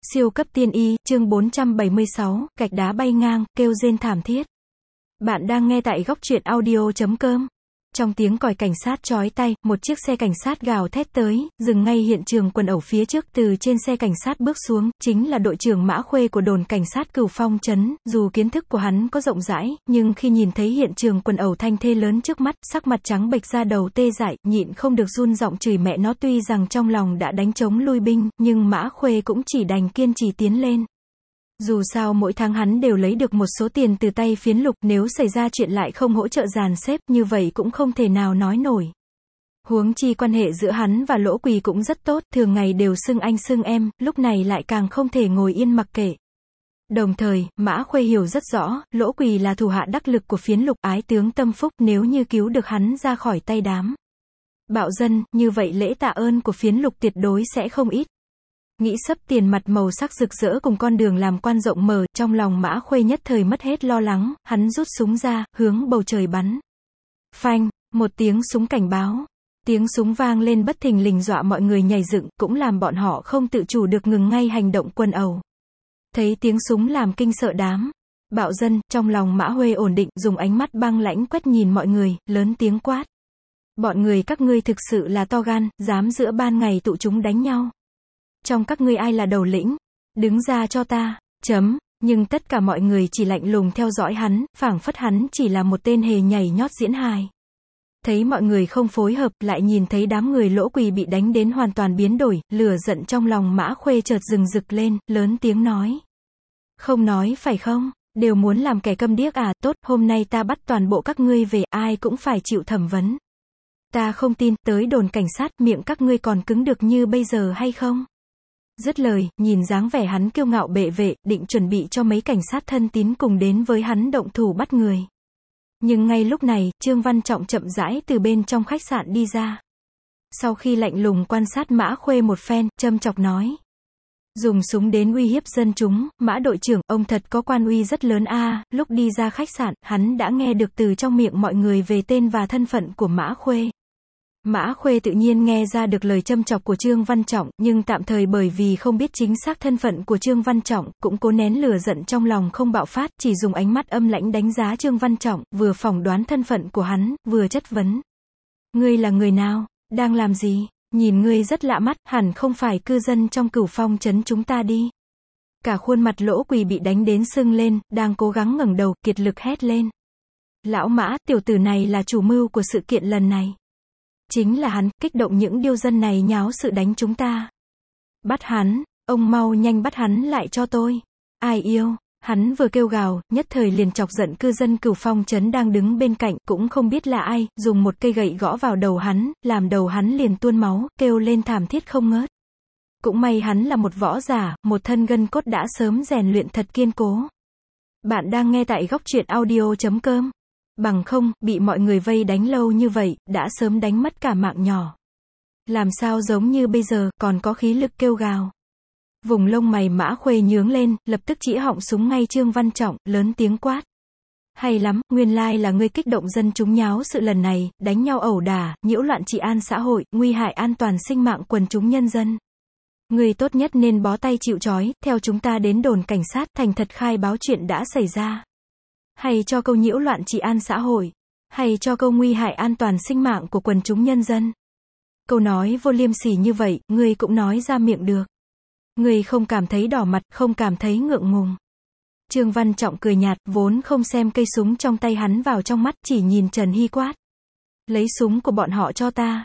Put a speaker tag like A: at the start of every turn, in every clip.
A: Siêu cấp tiên y, chương 476, gạch đá bay ngang, kêu rên thảm thiết. Bạn đang nghe tại góc truyện audio.com. Trong tiếng còi cảnh sát chói tai, một chiếc xe cảnh sát gào thét tới, dừng ngay hiện trường quần ẩu phía trước. Từ trên xe cảnh sát bước xuống, chính là đội trưởng Mã Khuê của đồn cảnh sát Cửu Phong trấn. Dù kiến thức của hắn có rộng rãi, nhưng khi nhìn thấy hiện trường quần ẩu thanh thê lớn trước mắt, sắc mặt trắng bệch da đầu tê dại, nhịn không được run giọng chửi mẹ nó. Tuy rằng trong lòng đã đánh trống lui binh, nhưng Mã Khuê cũng chỉ đành kiên trì tiến lên. Dù sao mỗi tháng hắn đều lấy được một số tiền từ tay Phiến Lục, nếu xảy ra chuyện lại không hỗ trợ dàn xếp, như vậy cũng không thể nào nói nổi. Huống chi quan hệ giữa hắn và Lỗ Quỳ cũng rất tốt, thường ngày đều xưng anh xưng em, lúc này lại càng không thể ngồi yên mặc kệ. Đồng thời, Mã Khuê hiểu rất rõ, Lỗ Quỳ là thủ hạ đắc lực của Phiến Lục, ái tướng tâm phúc, nếu như cứu được hắn ra khỏi tay đám bạo dân, như vậy lễ tạ ơn của Phiến Lục tuyệt đối sẽ không ít. Nghĩ sắp tiền mặt màu sắc rực rỡ cùng con đường làm quan rộng mở, trong lòng Mã Khuê nhất thời mất hết lo lắng, hắn rút súng ra, hướng bầu trời bắn. Phanh, một tiếng súng cảnh báo. Tiếng súng vang lên bất thình lình dọa mọi người nhảy dựng, cũng làm bọn họ không tự chủ được ngừng ngay hành động quần ẩu. Thấy tiếng súng làm kinh sợ đám bạo dân, trong lòng Mã Khuê ổn định, dùng ánh mắt băng lãnh quét nhìn mọi người, lớn tiếng quát. Bọn người các ngươi thực sự là to gan, dám giữa ban ngày tụ chúng đánh nhau. Trong các ngươi ai là đầu lĩnh? Đứng ra cho ta. Nhưng tất cả mọi người chỉ lạnh lùng theo dõi hắn, phảng phất hắn chỉ là một tên hề nhảy nhót diễn hài. Thấy mọi người không phối hợp, lại nhìn thấy đám người Lỗ Quỳ bị đánh đến hoàn toàn biến đổi, lửa giận trong lòng Mã Khuê chợt rừng rực lên, lớn tiếng nói. Không nói phải không? Đều muốn làm kẻ câm điếc à? Tốt, hôm nay ta bắt toàn bộ các ngươi về, ai cũng phải chịu thẩm vấn. Ta không tin, tới đồn cảnh sát, miệng các ngươi còn cứng được như bây giờ hay không? Dứt lời, nhìn dáng vẻ hắn kiêu ngạo bệ vệ, định chuẩn bị cho mấy cảnh sát thân tín cùng đến với hắn động thủ bắt người. Nhưng ngay lúc này, Trương Văn Trọng chậm rãi từ bên trong khách sạn đi ra. Sau khi lạnh lùng quan sát Mã Khuê một phen, châm chọc nói. Dùng súng đến uy hiếp dân chúng, Mã đội trưởng, ông thật có quan uy rất lớn a. Lúc đi ra khách sạn, hắn đã nghe được từ trong miệng mọi người về tên và thân phận của Mã Khuê. Mã Khuê tự nhiên nghe ra được lời châm chọc của Trương Văn Trọng, nhưng tạm thời bởi vì không biết chính xác thân phận của Trương Văn Trọng, cũng cố nén lửa giận trong lòng không bạo phát, chỉ dùng ánh mắt âm lãnh đánh giá Trương Văn Trọng, vừa phỏng đoán thân phận của hắn, vừa chất vấn. Ngươi là người nào? Đang làm gì? Nhìn ngươi rất lạ mắt, hẳn không phải cư dân trong Cửu Phong trấn chúng ta đi. Cả khuôn mặt Lỗ Quỳ bị đánh đến sưng lên, đang cố gắng ngẩng đầu, kiệt lực hét lên. Lão Mã, tiểu tử này là chủ mưu của sự kiện lần này. Chính là hắn, kích động những điêu dân này nháo sự đánh chúng ta. Bắt hắn, ông mau nhanh bắt hắn lại cho tôi. Ai yêu, hắn vừa kêu gào, nhất thời liền chọc giận cư dân Cửu Phong trấn đang đứng bên cạnh, cũng không biết là ai, dùng một cây gậy gõ vào đầu hắn, làm đầu hắn liền tuôn máu, kêu lên thảm thiết không ngớt. Cũng may hắn là một võ giả, một thân gân cốt đã sớm rèn luyện thật kiên cố. Bạn đang nghe tại góc truyện audio.com. Bằng không, bị mọi người vây đánh lâu như vậy, đã sớm đánh mất cả mạng nhỏ. Làm sao giống như bây giờ, còn có khí lực kêu gào. Vùng lông mày Mã Khuê nhướng lên, lập tức chỉ họng súng ngay Trương Văn Trọng, lớn tiếng quát. Hay lắm, nguyên lai là ngươi kích động dân chúng nháo sự lần này, đánh nhau ẩu đả, nhiễu loạn trị an xã hội, nguy hại an toàn sinh mạng quần chúng nhân dân. Ngươi tốt nhất nên bó tay chịu trói, theo chúng ta đến đồn cảnh sát, thành thật khai báo chuyện đã xảy ra. Hay cho câu nhiễu loạn trị an xã hội, hay cho câu nguy hại an toàn sinh mạng của quần chúng nhân dân. Câu nói vô liêm sỉ như vậy, ngươi cũng nói ra miệng được. Ngươi không cảm thấy đỏ mặt, không cảm thấy ngượng ngùng. Trương Văn Trọng cười nhạt, vốn không xem cây súng trong tay hắn vào trong mắt, chỉ nhìn Trần Hy quát. Lấy súng của bọn họ cho ta.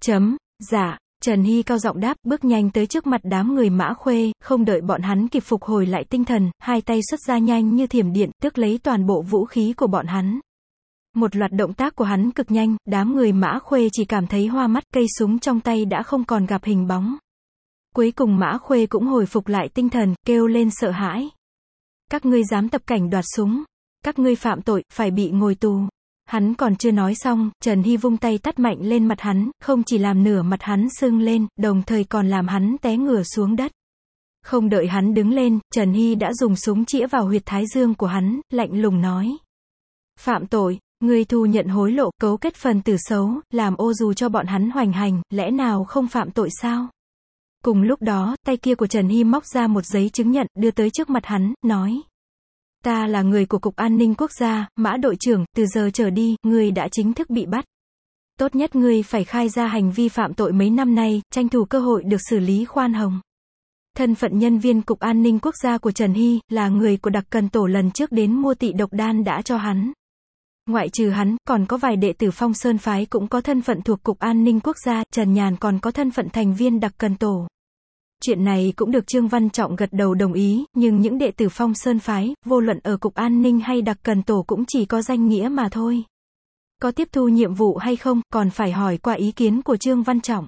A: Dạ. Trần Hy cao giọng đáp, bước nhanh tới trước mặt đám người Mã Khuê, không đợi bọn hắn kịp phục hồi lại tinh thần, hai tay xuất ra nhanh như thiểm điện, tước lấy toàn bộ vũ khí của bọn hắn. Một loạt động tác của hắn cực nhanh, đám người Mã Khuê chỉ cảm thấy hoa mắt, cây súng trong tay đã không còn gặp hình bóng. Cuối cùng Mã Khuê cũng hồi phục lại tinh thần, kêu lên sợ hãi. Các ngươi dám tập cảnh đoạt súng, các ngươi phạm tội, phải bị ngồi tù. Hắn còn chưa nói xong, Trần Hy vung tay tát mạnh lên mặt hắn, không chỉ làm nửa mặt hắn sưng lên, đồng thời còn làm hắn té ngửa xuống đất. Không đợi hắn đứng lên, Trần Hy đã dùng súng chĩa vào huyệt thái dương của hắn, lạnh lùng nói. Phạm tội, ngươi thu nhận hối lộ, cấu kết phần tử xấu, làm ô dù cho bọn hắn hoành hành, lẽ nào không phạm tội sao? Cùng lúc đó, tay kia của Trần Hy móc ra một giấy chứng nhận, đưa tới trước mặt hắn, nói. Ta là người của Cục An ninh Quốc gia, Mã đội trưởng, từ giờ trở đi, ngươi đã chính thức bị bắt. Tốt nhất ngươi phải khai ra hành vi phạm tội mấy năm nay, tranh thủ cơ hội được xử lý khoan hồng. Thân phận nhân viên Cục An ninh Quốc gia của Trần Hy, là người của Đặc Cần Tổ lần trước đến mua tị độc đan đã cho hắn. Ngoại trừ hắn, còn có vài đệ tử Phong Sơn Phái cũng có thân phận thuộc Cục An ninh Quốc gia, Trần Nhàn còn có thân phận thành viên Đặc Cần Tổ. Chuyện này cũng được Trương Văn Trọng gật đầu đồng ý, nhưng những đệ tử Phong Sơn Phái, vô luận ở Cục An ninh hay Đặc Cần Tổ cũng chỉ có danh nghĩa mà thôi. Có tiếp thu nhiệm vụ hay không, còn phải hỏi qua ý kiến của Trương Văn Trọng.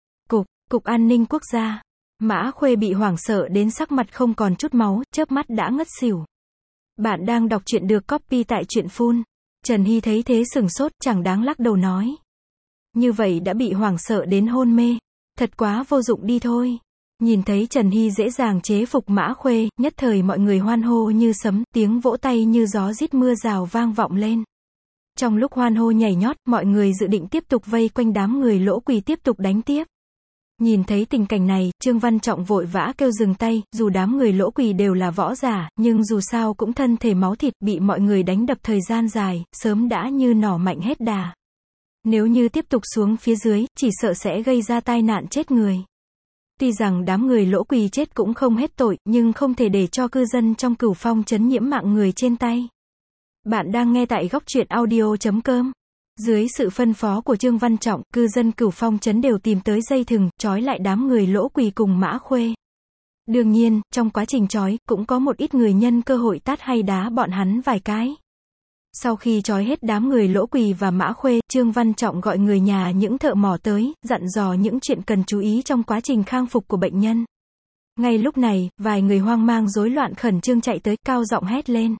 A: Cục An ninh Quốc gia. Mã Khuê bị hoảng sợ đến sắc mặt không còn chút máu, chớp mắt đã ngất xỉu. Bạn đang đọc truyện được copy tại truyện Phun. Trần Hy thấy thế sừng sốt, chẳng đáng lắc đầu nói. Như vậy đã bị hoảng sợ đến hôn mê. Thật quá vô dụng đi thôi. Nhìn thấy Trần Hy dễ dàng chế phục Mã Khuê, nhất thời mọi người hoan hô như sấm, tiếng vỗ tay như gió rít mưa rào vang vọng lên. Trong lúc hoan hô nhảy nhót, mọi người dự định tiếp tục vây quanh đám người Lỗ Quỳ tiếp tục đánh tiếp. Nhìn thấy tình cảnh này, Trương Văn Trọng vội vã kêu dừng tay, dù đám người Lỗ Quỳ đều là võ giả, nhưng dù sao cũng thân thể máu thịt, bị mọi người đánh đập thời gian dài, sớm đã như nỏ mạnh hết đà. Nếu như tiếp tục xuống phía dưới, chỉ sợ sẽ gây ra tai nạn chết người. Tuy rằng đám người Lỗ Quỳ chết cũng không hết tội, nhưng không thể để cho cư dân trong Cửu Phong trấn nhiễm mạng người trên tay. Bạn đang nghe tại góc truyện audio.com. Dưới sự phân phó của Trương Văn Trọng, cư dân Cửu Phong trấn đều tìm tới dây thừng, trói lại đám người Lỗ Quỳ cùng Mã Khuê. Đương nhiên, trong quá trình trói, cũng có một ít người nhân cơ hội tát hay đá bọn hắn vài cái. Sau khi trói hết đám người Lỗ Quỳ và Mã Khuê, Trương Văn Trọng gọi người nhà những thợ mỏ tới, dặn dò những chuyện cần chú ý trong quá trình khang phục của bệnh nhân. Ngay lúc này, vài người hoang mang rối loạn khẩn trương chạy tới, cao giọng hét lên.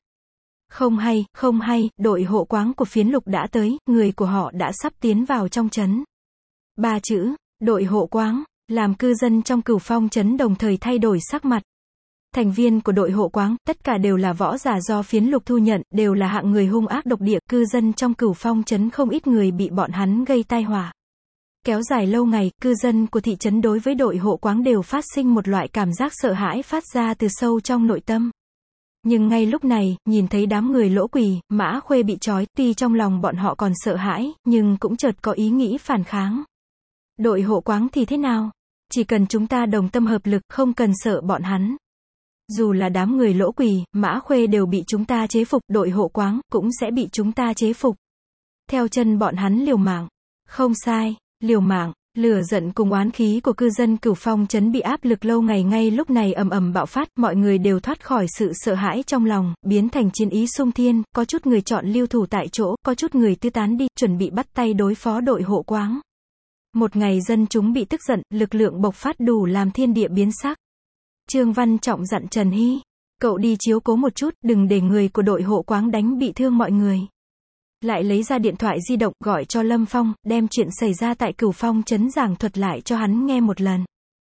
A: Không hay, đội hộ quáng của Phiến Lục đã tới, người của họ đã sắp tiến vào trong trấn. 3 chữ, đội hộ quáng, làm cư dân trong Cửu Phong trấn đồng thời thay đổi sắc mặt. Thành viên của đội hộ quáng, tất cả đều là võ giả do Phiến Lục thu nhận, đều là hạng người hung ác độc địa, cư dân trong Cửu Phong trấn không ít người bị bọn hắn gây tai họa. Kéo dài lâu ngày, cư dân của thị trấn đối với đội hộ quáng đều phát sinh một loại cảm giác sợ hãi phát ra từ sâu trong nội tâm. Nhưng ngay lúc này, nhìn thấy đám người Lỗ Quỳ, Mã Khuê bị trói, tuy trong lòng bọn họ còn sợ hãi, nhưng cũng chợt có ý nghĩ phản kháng. Đội hộ quáng thì thế nào? Chỉ cần chúng ta đồng tâm hợp lực, không cần sợ bọn hắn. Dù là đám người Lỗ Quỳ, Mã Khuê đều bị chúng ta chế phục, đội hộ quáng cũng sẽ bị chúng ta chế phục. Theo chân bọn hắn liều mạng. Không sai, liều mạng. Lửa giận cùng oán khí của cư dân Cửu Phong trấn bị áp lực lâu ngày ngay lúc này ầm ầm bạo phát, mọi người đều thoát khỏi sự sợ hãi trong lòng, biến thành chiến ý xung thiên, có chút người chọn lưu thủ tại chỗ, có chút người tứ tán đi, chuẩn bị bắt tay đối phó đội hộ quáng. Một ngày dân chúng bị tức giận, lực lượng bộc phát đủ làm thiên địa biến sắc. Trương Văn Trọng dặn Trần Hy, cậu đi chiếu cố một chút, đừng để người của đội hộ quáng đánh bị thương mọi người. Lại lấy ra điện thoại di động, gọi cho Lâm Phong, đem chuyện xảy ra tại Cửu Phong trấn giảng thuật lại cho hắn nghe một lần.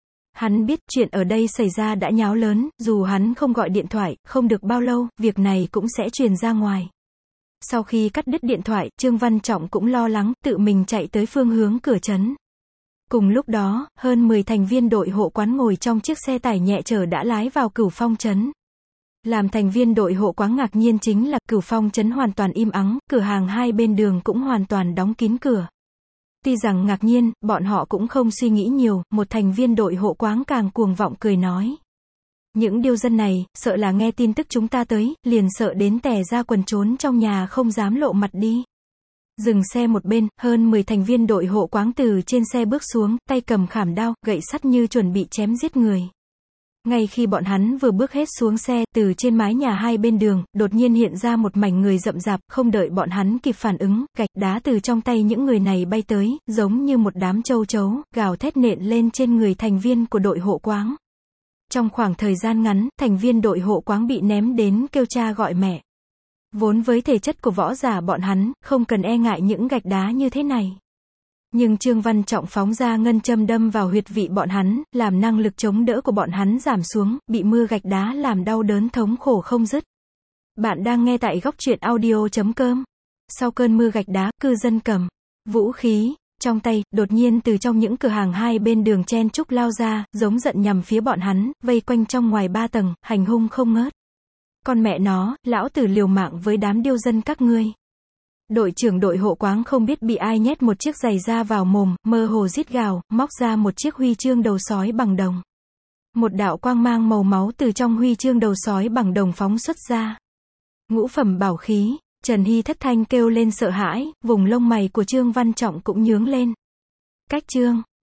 A: Hắn biết chuyện ở đây xảy ra đã nháo lớn, dù hắn không gọi điện thoại, không được bao lâu, việc này cũng sẽ truyền ra ngoài. Sau khi cắt đứt điện thoại, Trương Văn Trọng cũng lo lắng, tự mình chạy tới phương hướng cửa trấn. Cùng lúc đó, hơn 10 thành viên đội hộ quán ngồi trong chiếc xe tải nhẹ chở đã lái vào Cửu Phong trấn. Làm thành viên đội hộ quáng ngạc nhiên chính là Cửu Phong trấn hoàn toàn im ắng, cửa hàng hai bên đường cũng hoàn toàn đóng kín cửa. Tuy rằng ngạc nhiên, bọn họ cũng không suy nghĩ nhiều, một thành viên đội hộ quáng càng cuồng vọng cười nói. Những điêu dân này, sợ là nghe tin tức chúng ta tới, liền sợ đến tè ra quần trốn trong nhà không dám lộ mặt đi. Dừng xe một bên, hơn 10 thành viên đội hộ quáng từ trên xe bước xuống, tay cầm khảm đao, gậy sắt như chuẩn bị chém giết người. Ngay khi bọn hắn vừa bước hết xuống xe, từ trên mái nhà hai bên đường, đột nhiên hiện ra một mảnh người rậm rạp, không đợi bọn hắn kịp phản ứng, gạch đá từ trong tay những người này bay tới, giống như một đám châu chấu, gào thét nện lên trên người thành viên của đội hộ quáng. Trong khoảng thời gian ngắn, thành viên đội hộ quáng bị ném đến kêu cha gọi mẹ. Vốn với thể chất của võ giả bọn hắn, không cần e ngại những gạch đá như thế này. Nhưng Trương Văn Trọng phóng ra ngân châm đâm vào huyệt vị bọn hắn, làm năng lực chống đỡ của bọn hắn giảm xuống, bị mưa gạch đá làm đau đớn thống khổ không dứt. Bạn đang nghe tại góc truyện audio.com. Sau cơn mưa gạch đá, cư dân cầm vũ khí, Trong tay, đột nhiên từ trong những cửa hàng hai bên đường chen chúc lao ra, giống giận nhằm phía bọn hắn, vây quanh trong ngoài 3 tầng, hành hung không ngớt. Con mẹ nó, lão tử liều mạng với đám điêu dân các ngươi. Đội trưởng đội hộ quáng không biết bị ai nhét một chiếc giày da vào mồm, mơ hồ rít gào, móc ra một chiếc huy chương đầu sói bằng đồng. Một đạo quang mang màu máu từ trong huy chương đầu sói bằng đồng phóng xuất ra. Ngũ phẩm bảo khí, Trần Hy thất thanh kêu lên sợ hãi, vùng lông mày của Trương Văn Trọng cũng nhướng lên. Cách Trương